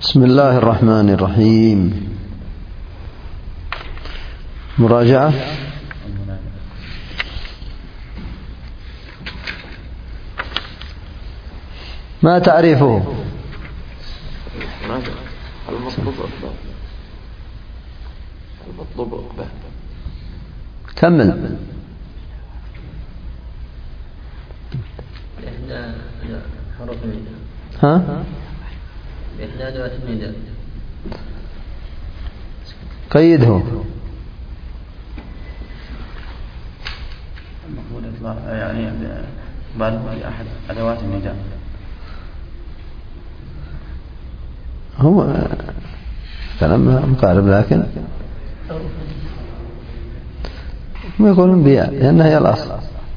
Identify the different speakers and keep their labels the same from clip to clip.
Speaker 1: بسم الله الرحمن الرحيم. مراجعة. ما تعريفه؟
Speaker 2: المطلوب عقبه.
Speaker 1: كمل.
Speaker 2: بإحدى حروف النداء.
Speaker 1: ها؟
Speaker 2: بإحدى أدوات النداء.
Speaker 1: قيده.
Speaker 3: المفروض يطلع يعني بالغ أحد أدوات النداء.
Speaker 1: هو كلام مقارب، لكن ما يقولون بيع لأنها هي الأصل،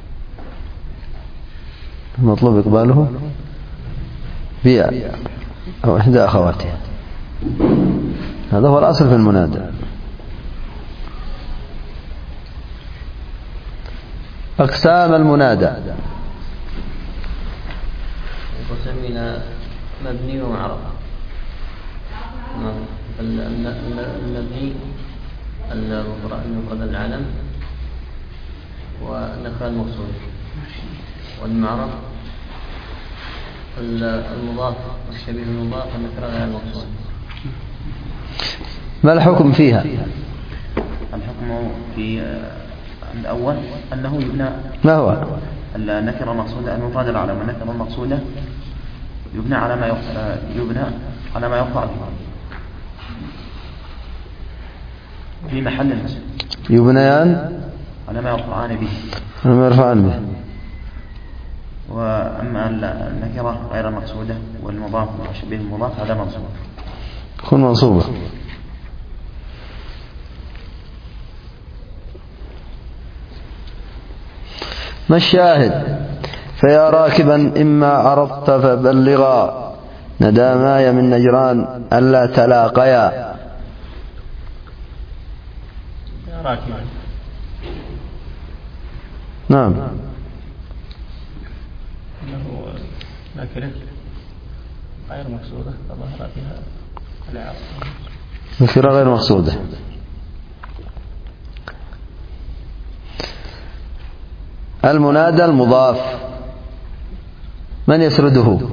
Speaker 1: المطلوب إقباله بيع أو إحدى أخواتها. هذا هو الأصل في المنادى. أقسام المنادى.
Speaker 2: ينقسم إلى مبني ومعرب. المبني المفرد العلم والنكرة المقصود، والمعرب المضاف والشبيه المضاف والنكرة غير المقصود.
Speaker 1: ما الحكم فيها؟
Speaker 3: الحكم في الأول أنه يبنى.
Speaker 1: ما هو؟
Speaker 3: النكرة المقصودة المفرد العلم، النكرة المقصودة يبنى على ما يقع به في محل النصب.
Speaker 1: يبنيان
Speaker 3: على ما يقعان به،
Speaker 1: على ما يرفعان به.
Speaker 3: وأما النكرة غير المقصودة والمضاف وشبيه المضاف هذا منصوب،
Speaker 1: تكون منصوبة. ما الشاهد؟ فيا راكبا إما عرضت فبلغا نداماي من نجران ألا تلاقيا.
Speaker 4: يا راكبا.
Speaker 1: نعم.
Speaker 4: إنه نكرة غير مقصودة فظهر فيها الإعراب.
Speaker 1: نكرة غير مقصودة. المنادى المضاف من يسرده؟
Speaker 5: إذا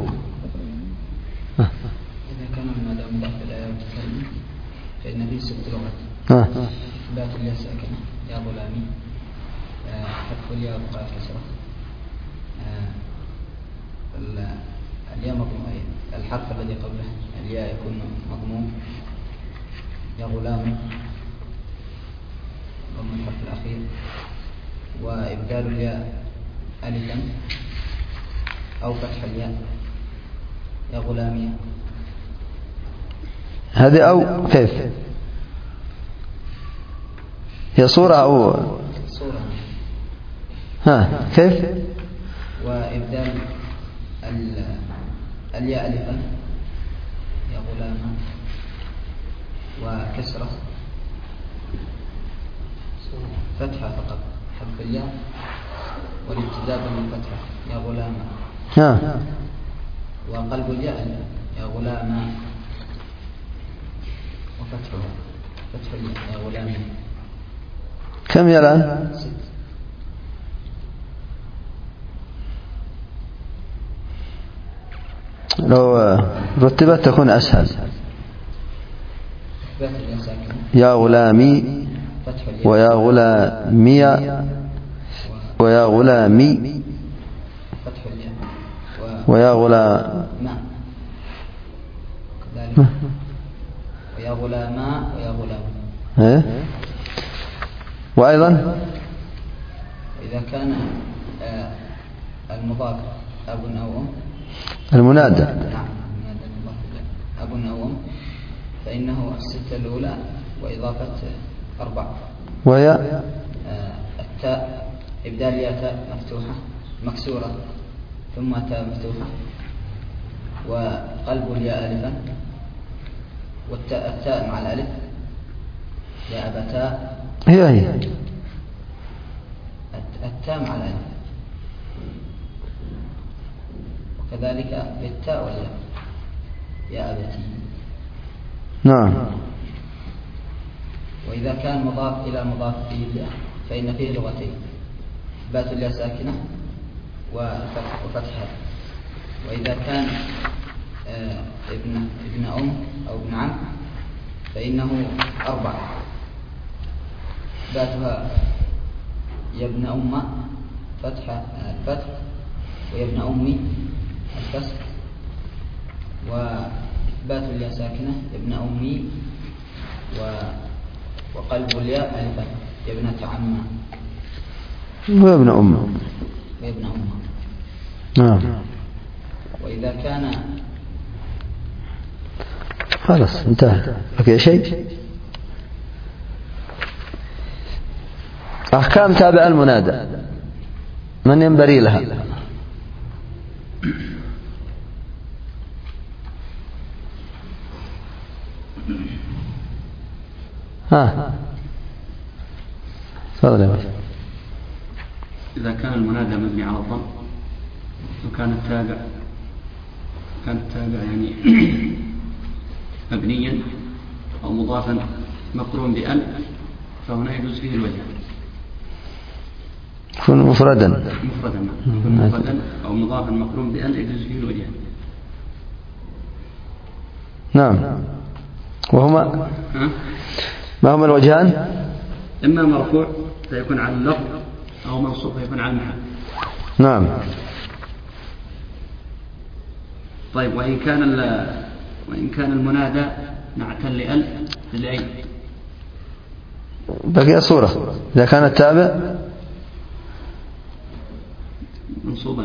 Speaker 5: كان المنادى مضاف إلى ياء الكلمة فإن فيه 6 لغات. إثبات الياء ساكنة يا غلامي، حذف الياء وقع كسرة، الياء مضمومة، الحرف الذي قبله الياء يكون مضموم يا غلام ضم الحرف الأخير، وإبدال الياء ألفا أو فتح الياء يا غلامية.
Speaker 1: هذه أو كيف هي صورة أو
Speaker 5: صورة؟
Speaker 1: ها كيف؟
Speaker 5: وإبدال الياء ألفا يا غلامة، وكسرة، فتحة فقط حرف الياء، والابتداء بالفتحة يا غلامة، وقلب الياء يا غلامة، وفتحها فتح الياء يا غلامة.
Speaker 1: كم يا الآن؟
Speaker 5: 6.
Speaker 1: لو رتبت تكون أسهل. يا غلامي ويا غلامي ويا غلامي ويا غلام
Speaker 5: ويا غلاما ويا غلام.
Speaker 1: وأيضا
Speaker 5: إذا كان المضاف أب أو أم،
Speaker 1: المنادى
Speaker 5: نعم المنادى المضاف أب أو أم، فإنه 6 الأولى وإضافة 4،
Speaker 1: وهي
Speaker 5: التاء، إبدال ياء تاء مفتوحة مكسورة ثم تاء مفتوحة، وقلب الياء ألفا، والتاء مع الألف يا أبتاء،
Speaker 1: هي
Speaker 5: التاء مع الألف، وكذلك بالتاء والياء يا أبتي.
Speaker 1: نعم.
Speaker 5: وإذا كان مضاف إلى مضاف إليه فإن فيه لغتين، إثبات الياء ساكنة وفتحها. وإذا كان ابن أم أو ابن عم فإنه 4: إثباتها يا ابن أم الفتح، ويا ابن أمي الكسر، وإثبات الياء ساكنة يا ابن أمي، وقلب الياء ألفا يا ابنة عم
Speaker 1: ويا ابن أم. نعم.
Speaker 5: وإذا كان
Speaker 1: خلاص انتهى. بقي شيء؟ أحكام تابع المنادى من ينبري لها؟ تفضل يا باشا.
Speaker 6: إذا كان المنادى مبني على الضم وكان التابع يعني مبنيا أو مضافا مقرون بأل فهنا يجوز فيه الوجه.
Speaker 1: يكون مفردا
Speaker 6: أو مضافا مقرون بأل يجوز فيه الوجه.
Speaker 1: نعم. وهما ما هما الوجهان؟
Speaker 6: إما مرفوع فيكون على اللفظ أو منصوب فيكون على المحل.
Speaker 1: نعم.
Speaker 6: طيب وإن كان المنادى نعتا لأل للعين
Speaker 1: بقي صورة. إذا كان التابع
Speaker 6: منصوبا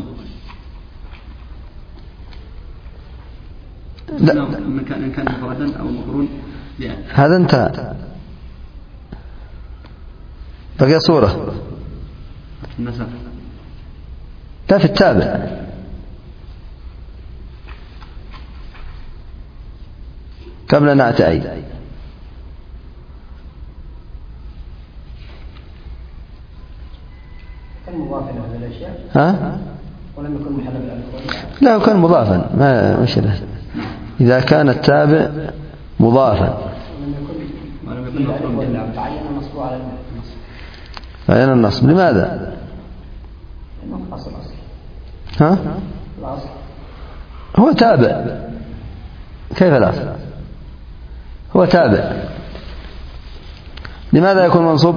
Speaker 1: لا
Speaker 6: إن كان مفردا أو مقرون بأل.
Speaker 1: هذا انتهى. بقي صورة
Speaker 6: النسخ.
Speaker 1: لا في التابع. قبل نعتعي
Speaker 7: كان مضافا لهذه الأشياء ولم يكن محلا بالألف.
Speaker 1: لا كان مضافا ما مشكلة. إذا كان التابع مضافا
Speaker 7: ولم يكن مفعولا تعين النصب على النصب.
Speaker 1: تعين النصب. لماذا؟
Speaker 7: لأنه أصل. الأصل
Speaker 1: هو تابع. كيف الأصل؟ هو تابع. لماذا يكون منصوب؟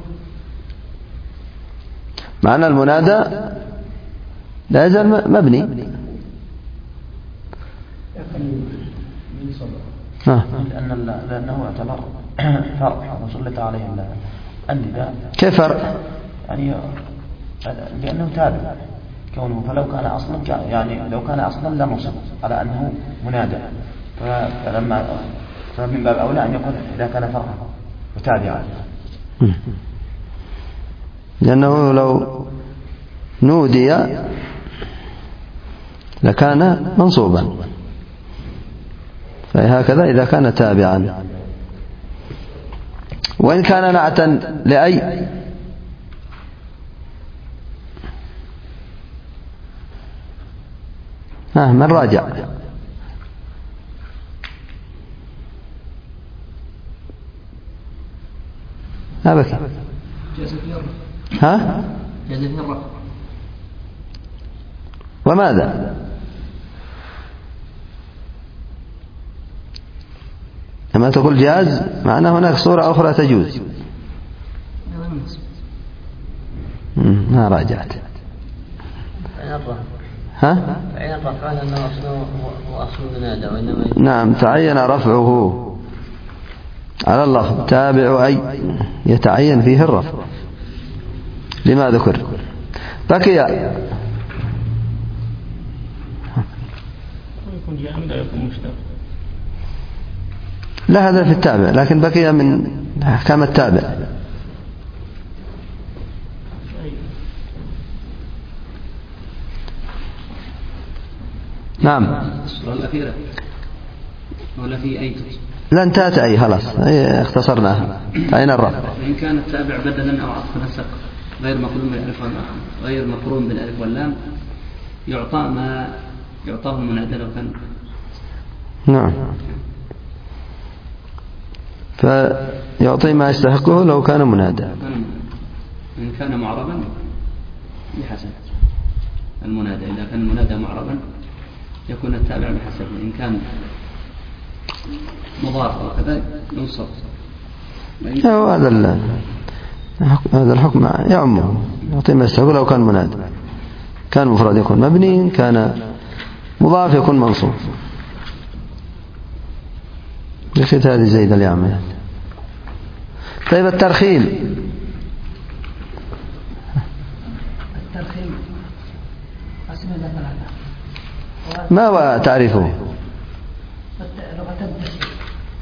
Speaker 1: مع أن المنادى لا يزال مبني.
Speaker 3: لأنه يعتبر فرع وسلط عليه النداء.
Speaker 1: كيف فرع؟
Speaker 3: يعني لأنه تابع كونه، فلو كان أصلا يعني لو كان أصلا لا نصب على أنه منادى، فمن باب أولى أن يكون إذا كان فرعا وتابعا،
Speaker 1: لأنه لو نودي لكان منصوبا، فهكذا إذا كان تابعا. وإن كان نعتا لأي من راجع؟ بكي. وماذا؟ لما تقول جاز معناه هناك صورة أخرى تجوز. ما راجعت.
Speaker 2: تعين رفعه لأنه هو أصل المنادى، وإنما
Speaker 1: نعم تعين رفعه على اللفظ. تابع أي يتعين فيه الرفع لما ذكر. بقي
Speaker 4: يكون جامد أو يكون مشتق.
Speaker 1: لا هذا في التابع، لكن بقي من أحكام التابع. نعم.
Speaker 6: الصورة الأخيرة ولا في أي تفصيل؟
Speaker 1: لا انتهت أي خلاص اختصرناها. أين الرفع؟
Speaker 6: إن كان التابع بدلا أو عطف نسق غير مقرون بالألف واللام يعطى ما يعطاه المنادى لو كان.
Speaker 1: نعم. فيعطي ما يستحقه لو كان منادى.
Speaker 6: إن كان معربا بحسب المنادى، إذا كان المنادى معربا يكون التابع بحسب، إن كان مضاف وكذا ينصب.
Speaker 1: هذا الحكم يعمه، يعطي ما يستحقه لو كان منادى. كان مفرد يكون مبني، كان مضاف يكون منصوب. لخيت هذه زيد اليعمل. طيب الترخيم
Speaker 8: قسم إلى ثلاثة.
Speaker 1: ما هو تعريفه؟
Speaker 8: لغة التشريع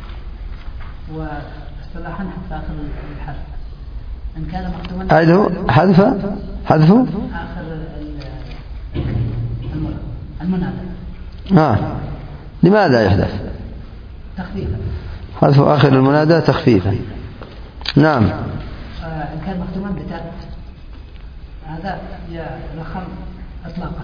Speaker 8: واصطلاحا حذف آخر الحرف إن كان مقدوما.
Speaker 1: أعده حذف آخر
Speaker 8: المنادى.
Speaker 1: لماذا يحذف؟
Speaker 8: تخفيفا.
Speaker 1: حذف آخر المنادى تخفيفا. نعم.
Speaker 8: إن كان مختوما بتاء هذا يرخم إطلاقا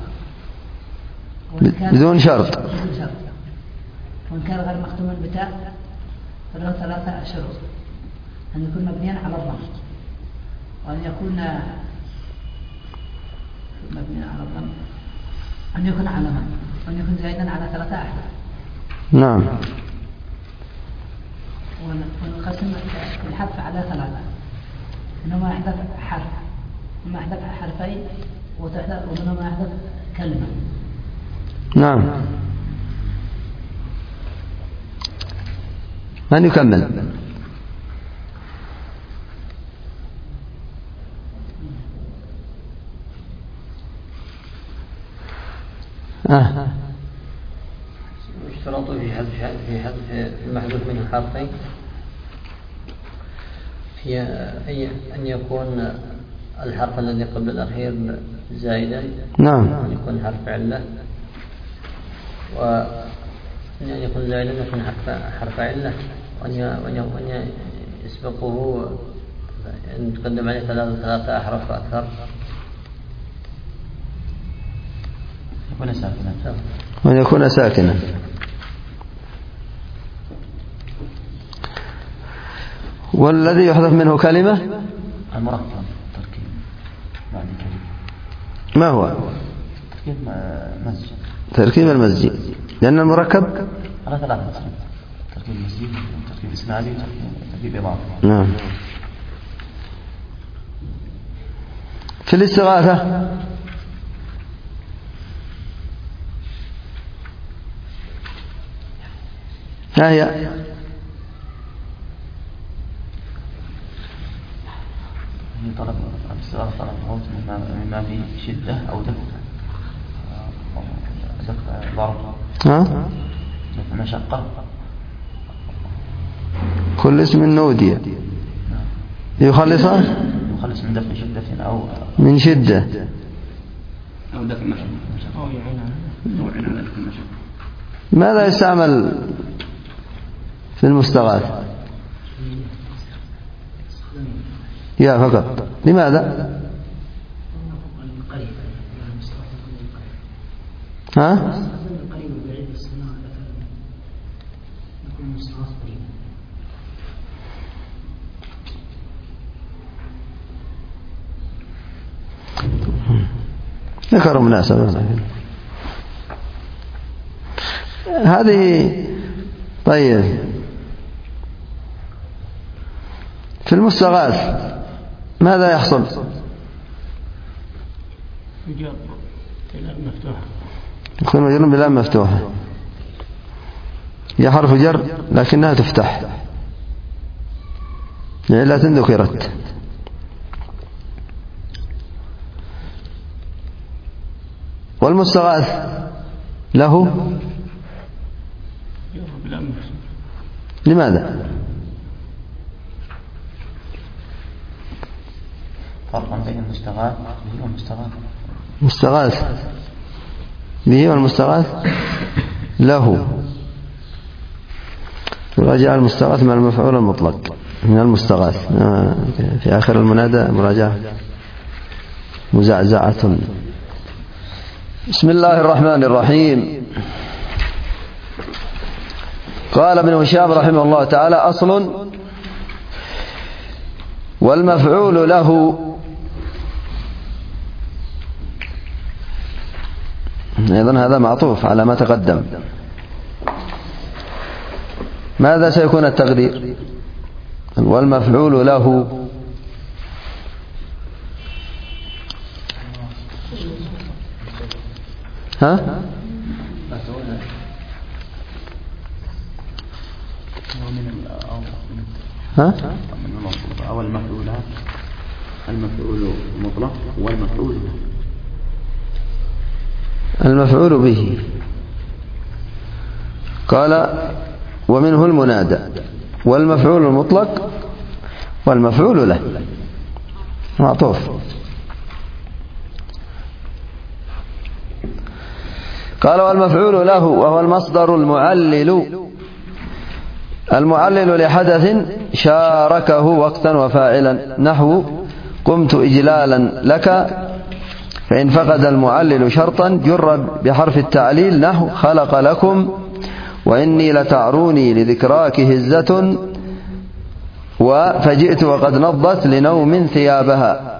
Speaker 1: بدون شرط.
Speaker 8: وإن كان غير مختوما بتاء فله 3 شروط: أن يكون مبنيا على الضم، وأن يكون مبنيا على الضم، أن يكون علما، وأن يكون زائدا على 3 أحرف.
Speaker 1: نعم.
Speaker 8: ونقسم الحذف على 3: إنما يحذف حرف، وما يحذف حرفين، ومنهما يحذف كلمة.
Speaker 1: نعم. من يكمل؟
Speaker 2: يشترط في حذف المحذوف منه حرفين هي أن يكون الحرف الذي قبل الأخير زائدا.
Speaker 1: نعم.
Speaker 2: أن يكون حرف علة، وأن يكون زائدا يكون حرف علة، وأن يسبقه أن تقدم عليه 3 أحرف أكثر.
Speaker 1: وأن يكون ساكنا. والذي يحذف منه كلمة
Speaker 3: المركب تركيب بعد كلمة.
Speaker 1: ما هو؟
Speaker 3: تركيب مزج.
Speaker 1: تركيب المزجي، لأن المركب
Speaker 3: على 3 أقسام: تركيب مزجي، تركيب إسنادي، تركيب إضافي.
Speaker 1: نعم. في الاستغاثة ها هي؟
Speaker 3: طلب الاستغاثة، طلب الموت مما فيه شدة أو دفع ضرب، دفع مشقة.
Speaker 1: كل اسم نودي يخلص
Speaker 3: من دفع شدة أو
Speaker 1: من شدة
Speaker 6: أو دفع مشقة أو يعين على دفع المشقة.
Speaker 1: ماذا يستعمل في المستغاث؟ يا فقط. لماذا؟ ها؟ ذكروا مناسبة هذه. طيب في المستغاث ماذا يحصل؟
Speaker 4: يجر بلام مفتوحة.
Speaker 1: يكون مجرور بلام مفتوحة، هي حرف جر لكنها تفتح لعلة ذكرت. والمستغاث له لماذا؟
Speaker 3: فرق بين المستغاث به والمستغاث.
Speaker 1: مستغاث به والمستغاث له. يراجع المستغاث مع المفعول المطلق من المستغاث في آخر المنادى مراجعة مزعزعة. بسم الله الرحمن الرحيم. قال ابن هشام رحمه الله تعالى: أصل والمفعول له أيضا هذا معطوف على ما تقدم. ماذا سيكون التقدير؟ والمفعول له
Speaker 3: أو المفعولات، المفعول مطلق والمفعول له.
Speaker 1: المفعول به قال ومنه المنادى، والمفعول المطلق والمفعول له معطوف. قال والمفعول له وهو المصدر المعلل لحدث شاركه وقتا وفاعلا، نحو قمت إجلالا لك، فإن فقد المعلل شرطا جر بحرف التعليل، نحو خلق لكم، وإني لتعروني لذكراك هزة، فجئت وقد نضت لنوم ثيابها.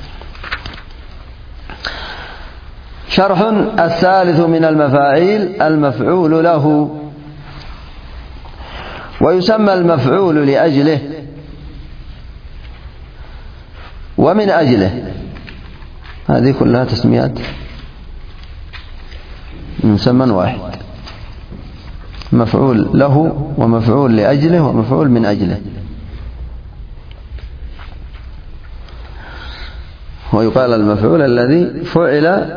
Speaker 1: شرح الثالث من المفاعيل المفعول له. ويسمى المفعول لأجله ومن أجله، هذه كلها تسميات مسمى واحد، مفعول له ومفعول لأجله ومفعول من أجله. ويقال المفعول الذي فعل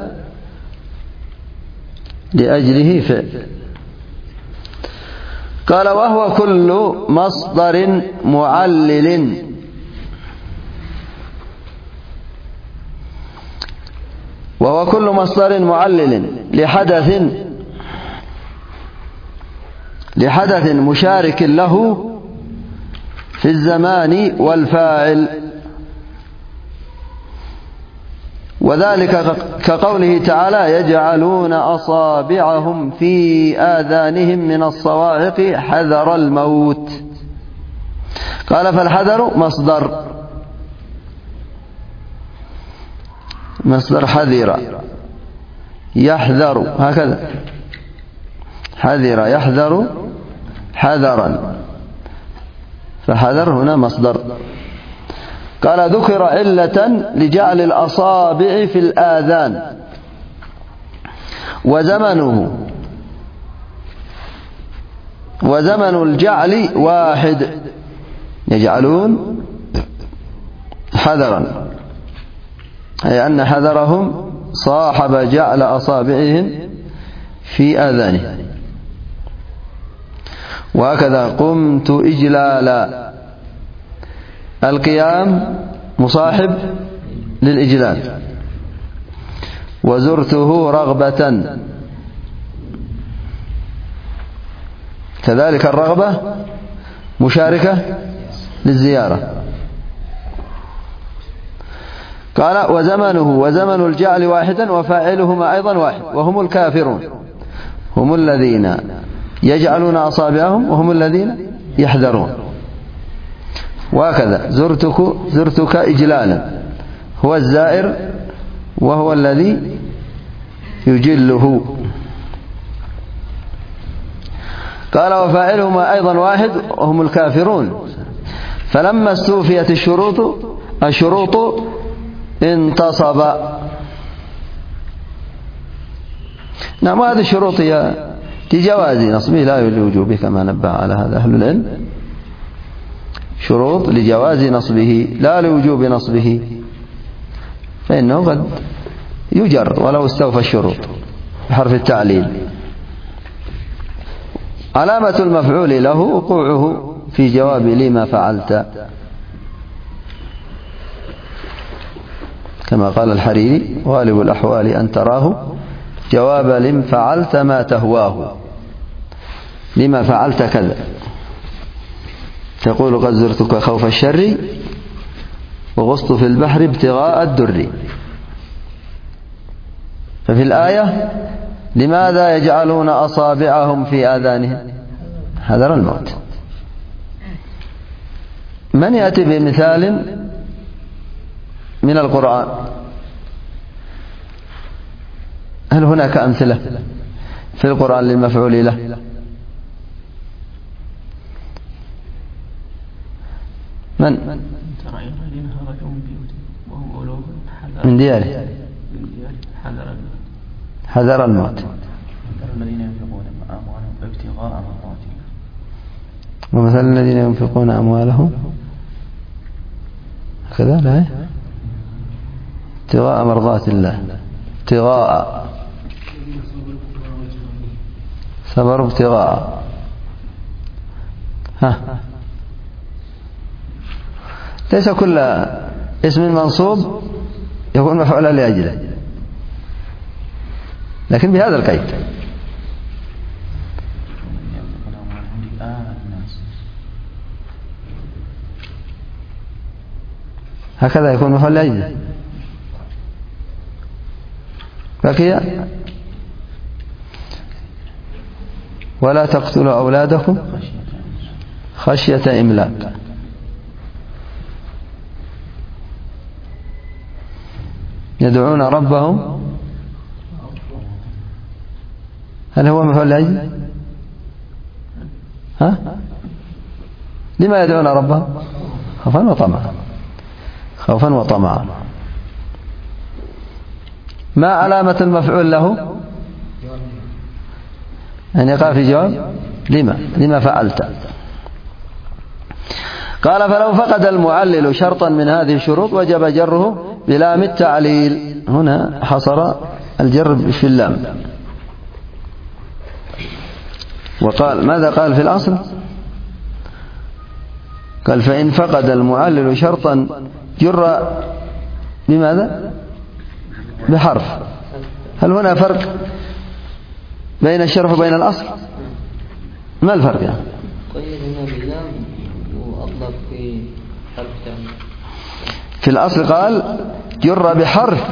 Speaker 1: لأجله فعل. قال وهو كل مصدر معلل لحدث مشارك له في الزمان والفاعل، وذلك كقوله تعالى يجعلون أصابعهم في آذانهم من الصواعق حذر الموت. قال فالحذر مصدر حذر يحذر، هكذا حذر يحذر حذرا، فحذر هنا مصدر. قال ذكر علة لجعل الأصابع في الآذان، وزمن الجعل واحد، يجعلون حذرا، أي أن حذرهم صاحب جعل أصابعهم في آذانهم. وهكذا قمت إجلالا، القيام مصاحب للإجلال. وزرته رغبة، كذلك الرغبة مشاركة للزيارة. قال وزمنه وزمن الجعل واحدا وفاعلهما أيضا واحد، وهم الكافرون، هم الذين يجعلون أصابعهم وهم الذين يحذرون. وهكذا زرتك إجلالا، هو الزائر وهو الذي يجله. قال وفاعلهما أيضا واحد وهم الكافرون، فلما استوفيت الشروط انتصب. نعم، هذه الشروط هي لجواز نصبه لا لوجوبه، كما نبه على هذا أهل العلم. شروط لجواز نصبه لا لوجوب نصبه، فإنه قد يجر ولو استوفى الشروط بحرف التعليل. علامة المفعول له وقوعه في جواب لما فعلت، كما قال الحريري غالب الأحوال أن تراه جواب لم فعلت ما تهواه، لما فعلت كذا، تقول قد زرتك خوف الشر وغصت في البحر ابتغاء الدر. ففي الآية لماذا يجعلون أصابعهم في آذانهم؟ حذر الموت. من يأتي بمثال من القرآن. هل هناك أمثلة في القرآن للمفعول له؟ من؟
Speaker 4: ترى الذين خرجوا من بيوتهم وهم ألوف
Speaker 1: من دياره حذر الموت.
Speaker 3: الذين ينفقون أموالهم ابتغاء مرضات الله.
Speaker 1: ومثل الذين ينفقون أموالهم هكذا لا ابتغاء مرضات الله، ابتغاء صبروا ابتغاء. ليس كل اسم منصوب يكون مفعولا لأجله، لكن بهذا القيد. هكذا يكون مفعول لأجله. بقي ولا تقتلوا أولادكم خشية إملاق. يدعون ربهم، هل هو مفعول لأجله؟ لما يدعون ربهم؟ خوفا وطمعا. خوفا وطمعا. ما علامة المفعول له؟ أن يقع في جواب لما فعلت. قال فلو فقد المعلل شرطا من هذه الشروط وجب جره بلام التعليل. هنا حصر الجر في اللام. وقال ماذا قال في الأصل؟ قال فإن فقد المعلل شرطا جر بماذا؟ بحرف. هل هنا فرق بين الشرف وبين الأصل؟ ما الفرق يعني؟
Speaker 2: قيد هنا باللام وأطلق في حرف ثاني.
Speaker 1: في الأصل قال جر بحرف،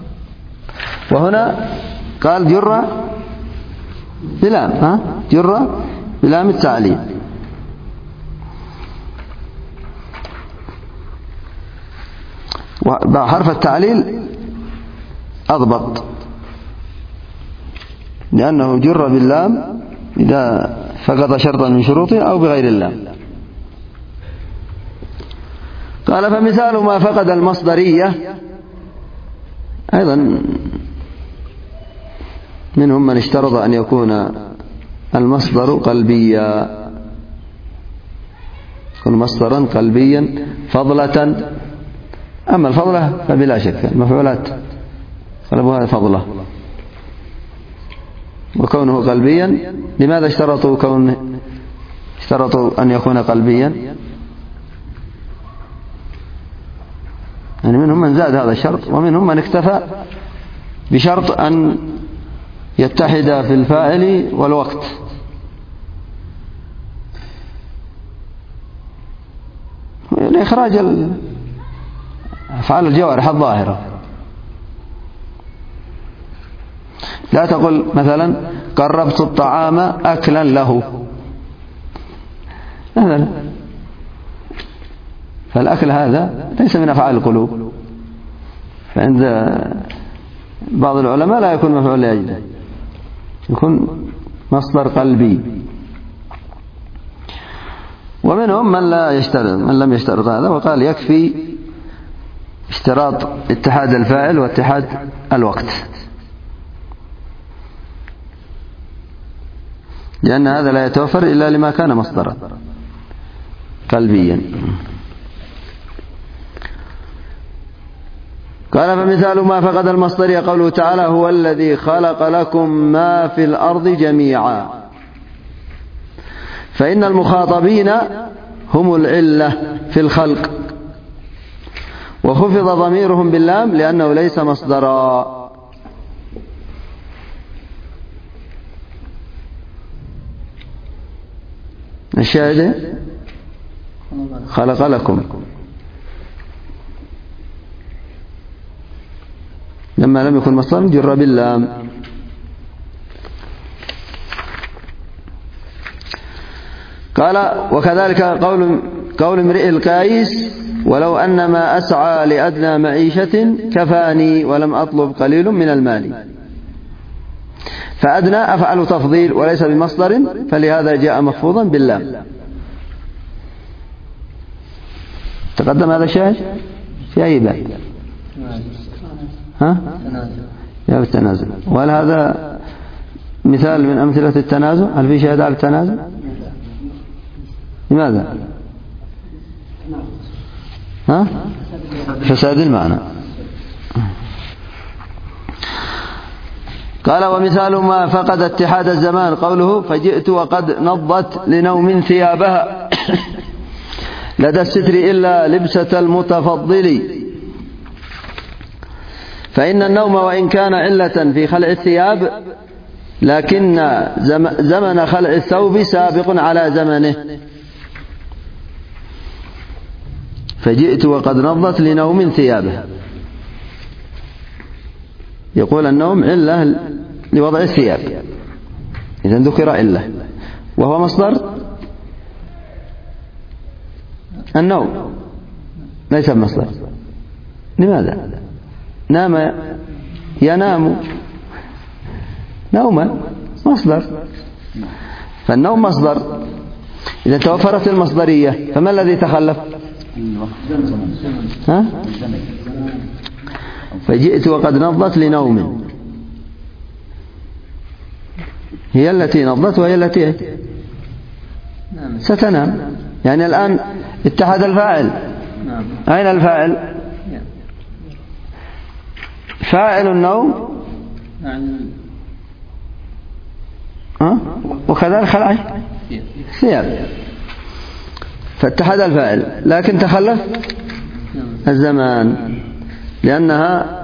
Speaker 1: وهنا قال جر بلام. جر بلام التعليل. وحرف التعليل أضبط، لأنه جر باللام إذا فقد شرطا من شروطه أو بغير اللام. قال فمثال ما فقد المصدرية أيضا منهم من اشترط أن يكون المصدر قلبيا، يكون مصدرا قلبيا فضلة. أما الفضلة فبلا شك المفعولات قلبها فضلة، وكونه قلبيا لماذا اشترطوا أن يكون قلبيا؟ يعني منهم من زاد هذا الشرط، ومنهم من اكتفى بشرط أن يتحد في الفاعل والوقت. لإخراج أفعال الجوارح الظاهرة. لا تقل مثلا قربت الطعام أكلا له مثلا، فالأكل هذا ليس من أفعال القلوب، فعند بعض العلماء لا يكون مفعول لأجله، يكون مصدر قلبي. ومنهم من لم يشترط هذا، وقال يكفي اشتراط اتحاد الفاعل واتحاد الوقت، لأن هذا لا يتوفر إلا لما كان مصدرا قلبيا. قال فمثال ما فقد المصدر قوله تعالى هو الذي خلق لكم ما في الأرض جميعا، فإن المخاطبين هم العلة في الخلق، وخفض ضميرهم باللام لأنه ليس مصدرا. الشاهد خلق لكم، لما لم يكن مصدرا جر باللام. قال وكذلك قول امرئ القيس ولو أن ما أسعى لأدنى معيشة كفاني ولم أطلب قليل من المال. فأدنى أفعل تفضيل وليس بمصدر، فلهذا جاء مخفوضا باللام. تقدم هذا الشاهد في أي باب؟ ها؟ يا بالتنازل. وهل هذا مثال من أمثلة التنازل؟ هل في شاهد على التنازل؟ لماذا؟ ها؟ فساد المعنى. قال ومثال ما فقد اتحاد الزمان قوله فجئت وقد نضت لنوم ثيابها لدى الستر إلا لبسة المتفضل. فإن النوم وإن كان علة في خلع الثياب لكن زمن خلع الثوب سابق على زمنه. فجئت وقد نضت لنوم ثيابها، يقول النوم علة لوضع الثياب، إذا ذكر علة وهو مصدر النوم ليس مصدر. لماذا؟ نام ينام نوما مصدر، فالنوم مصدر. إذا توفرت المصدرية فما الذي تخلف؟ ها؟ فجئت وقد نضت لنوم، هي التي نضت وهي التي ستنام. يعني الآن اتحد الفاعل. أين الفاعل؟ فاعل النوم وكذلك خلع الثياب، فاتحد الفاعل لكن تخلف الزمان، لأنها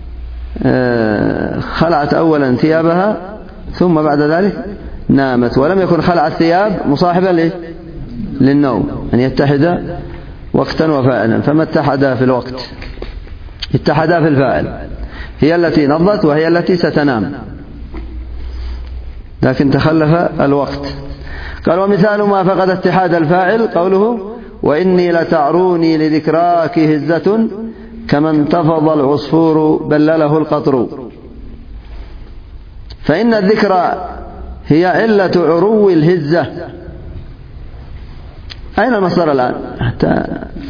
Speaker 1: خلعت أولا ثيابها ثم بعد ذلك نامت، ولم يكن خلع الثياب مصاحبا للنوم، أن يتحد وقتا وفاعلا، فما اتحدا في الوقت، اتحدا في الفاعل، هي التي نضت وهي التي ستنام، لكن تخلف الوقت. قال ومثال ما فقد اتحاد الفاعل قوله وإني لتعروني لذكراك هزة كما انتفض العصفور بلله القطر. فإن الذكرى هي علة عرو الهزة. أين المصدر الآن؟ حتى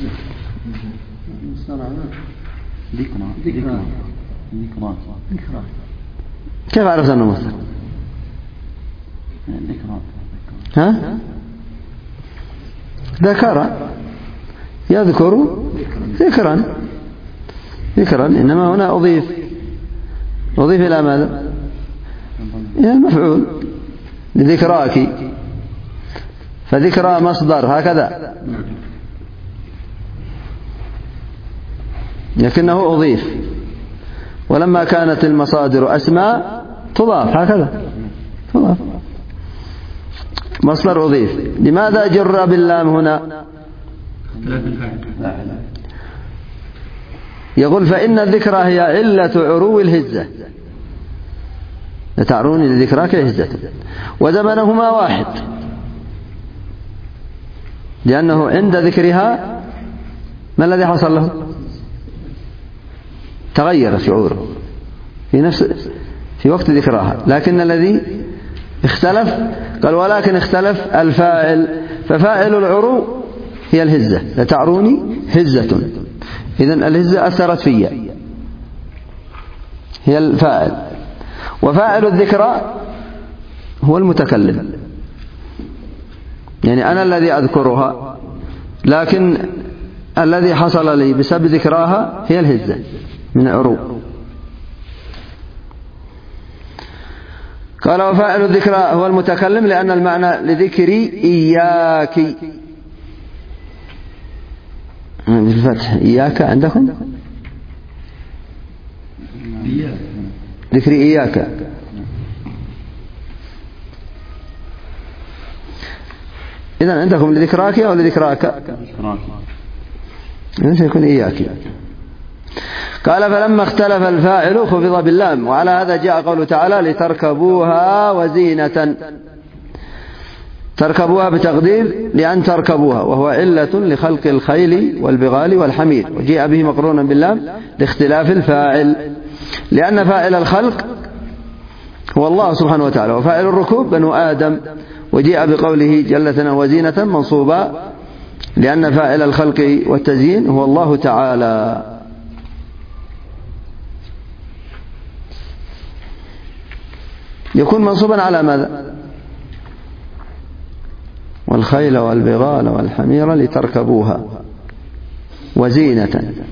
Speaker 1: ذكرى. كيف عرفت أنه مصدر؟ ها؟ ذكر يذكر ذكرا، إنما هنا أضيف إلى ماذا؟ إلى المفعول لذكراك، فذكرى مصدر هكذا، لكنه أضيف، ولما كانت المصادر أسماء تضاف هكذا، تضاف مصدر أضيف. لماذا جر باللام هنا؟ يقول فإن الذكرى هي علة عرو الهزة، لتعروني لذكراك هزة، وزمنهما واحد، لأنه عند ذكرها ما الذي حصل له؟ تغير شعوره في وقت ذكرها، لكن الذي اختلف قال ولكن اختلف الفاعل، ففاعل العرو هي الهزة، لتعروني هزة، إذن الهزة أثرت فيها هي الفاعل، وفاعل الذكرى هو المتكلم، يعني أنا الذي أذكرها، لكن الذي حصل لي بسبب ذكراها هي الهزة من عرو. قال وفاعل الذكرى هو المتكلم لأن المعنى لذكري إياك بالفتح، إياك عندكم ذكري إياك، إذن عندكم لذكراك أو لذكراك؟ إذن سيكون إياك. قال فلما اختلف الفاعل خفض باللام، وعلى هذا جاء قوله تعالى لتركبوها وزينة. تركبوها بتقدير لأن تركبوها، وهو علة لخلق الخيل والبغال والحمير، وجيء به مقرونا باللام لاختلاف الفاعل، لأن فاعل الخلق هو الله سبحانه وتعالى، وفاعل الركوب بنو آدم، وجيء بقوله جلة وزينة منصوبا لأن فاعل الخلق والتزيين هو الله تعالى. يكون منصوبا على ماذا؟ والخيل والبغال والحمير لتركبوها وزينة.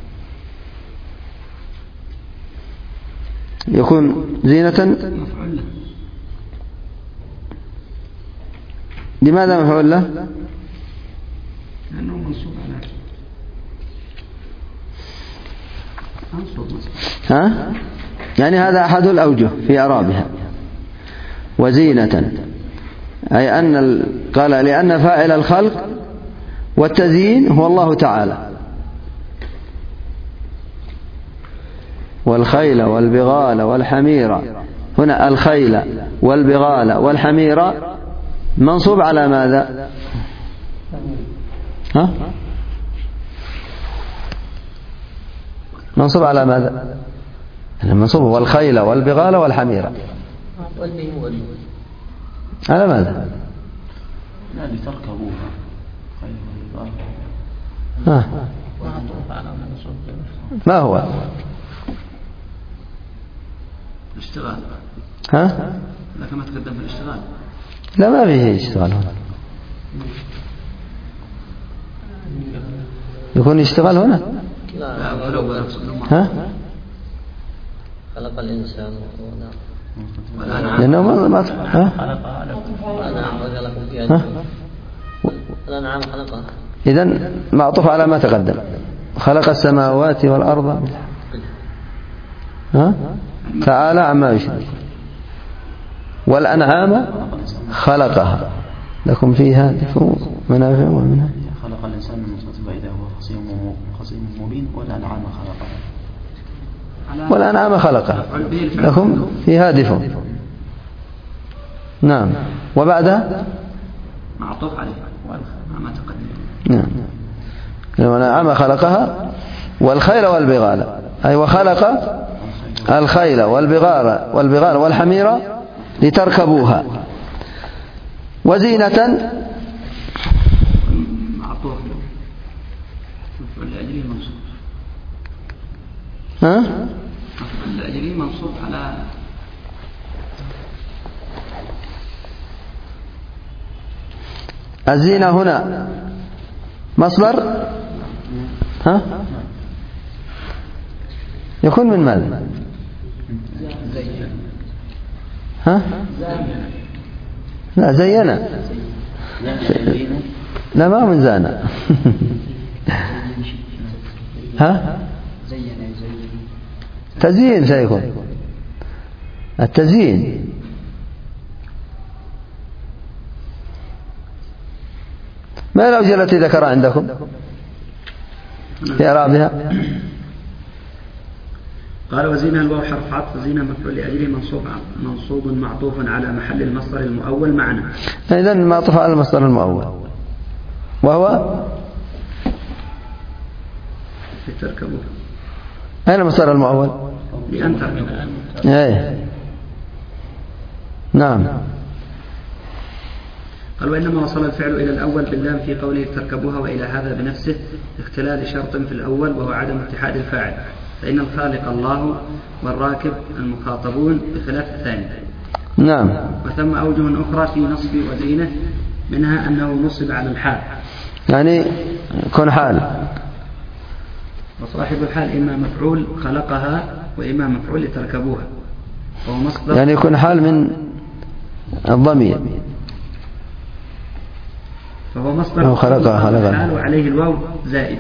Speaker 1: يكون زينة لماذا مفعول له؟
Speaker 6: لأنه منصوب على
Speaker 1: ها؟ يعني هذا أحد الأوجه في إعرابها. وزينة أي أن قال لأن فاعل الخلق والتزيين هو الله تعالى. والخيل والبغال والحمير، هنا الخيل والبغال والحمير منصوب على ماذا؟ ها؟ منصوب على ماذا؟ المنصوب هو الخيل والبغال والحمير. على ماذا؟
Speaker 3: الذي تركبوها خيل
Speaker 1: والبغال. ما هو؟
Speaker 6: الاشتغال.
Speaker 1: ها؟
Speaker 6: لا كما تقدم في الاشتغال.
Speaker 1: لا ما فيه اشتغال هنا. يكون اشتغال هنا؟
Speaker 2: لا
Speaker 1: ها؟
Speaker 2: خلق الإنسان
Speaker 1: لأنه ما
Speaker 2: الأنعام خلقها.
Speaker 1: إذن معطوف على ما تقدم. خلق السماوات والأرض. ها؟ تعالى عما يشرك. والأنعام خلقها لكم فيها دفء منافع ومنها.
Speaker 3: خلق الإنسان من نطفة فإذا هو خصيم مبين. والأنعام خلقها.
Speaker 1: والأنعام خلقها لكم فيها دفء. نعم. وبعدها
Speaker 6: معطوف عليه ما تقدم.
Speaker 1: نعم. والأنعام خلقها والخيل والبغال، أي وخلق الخيل والبغال والحمير لتركبوها وزينة.
Speaker 6: معطوف لأجله منصوب.
Speaker 1: ها؟
Speaker 6: لأجله منصوب على
Speaker 1: الزينة هنا مصدر. ها؟ يكون من ماذا؟ ها؟ لا زينا. لا ما من زانا. ها؟ تزيين سيكون التزيين. ما الأوجه التي ذكرها عندكم في إعرابها؟
Speaker 6: قال وزينة الواو حرف عطف، زينة مفعول لأجله منصوب معطوف على محل المصدر المؤول معنا.
Speaker 1: إذن معطوف على المصدر المؤول وهو
Speaker 6: لتركبوها.
Speaker 1: أين المصدر المؤول؟
Speaker 6: لأن تركبوها.
Speaker 1: أي نعم.
Speaker 6: قال وإنما وصل الفعل إلى الأول باللام في قوله تركبوها، وإلى هذا بنفسه اختلال شرط في الأول وهو عدم اتحاد الفاعل، فإن الخالق الله والراكب المخاطبون بخلاف الثاني.
Speaker 1: نعم.
Speaker 6: وثم أوجه أخرى في نصب وزينة، منها أنه نصب على الحال،
Speaker 1: يعني يكون حال،
Speaker 6: وصاحب الحال إما مفعول خلقها وإما مفعول لتركبوها، وهو مصدر
Speaker 1: يعني يكون حال من الضمير،
Speaker 6: فهو مصدر
Speaker 1: خلقها
Speaker 6: الحال وعليه الواو زائدة.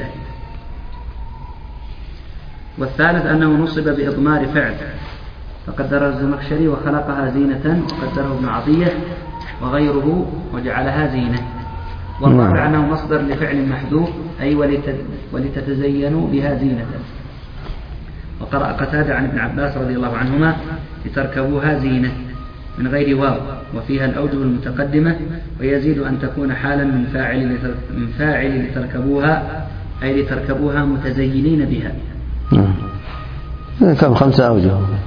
Speaker 6: والثالث أنه نصب بإضمار فعل، فقدر الزمخشري وخلقها زينة، وقدره ابن عطية وغيره وجعلها زينة. والرابع أنه مصدر لفعل محذوف، أي ولتتزينوا بها زينة. وقرأ قتادة عن ابن عباس رضي الله عنهما لتركبوها زينة، من غير واو وفيها الأوجه المتقدمة، ويزيد أن تكون حالا من فاعل لتركبوها، أي لتركبوها متزينين بها.
Speaker 1: كم 5 أوجه.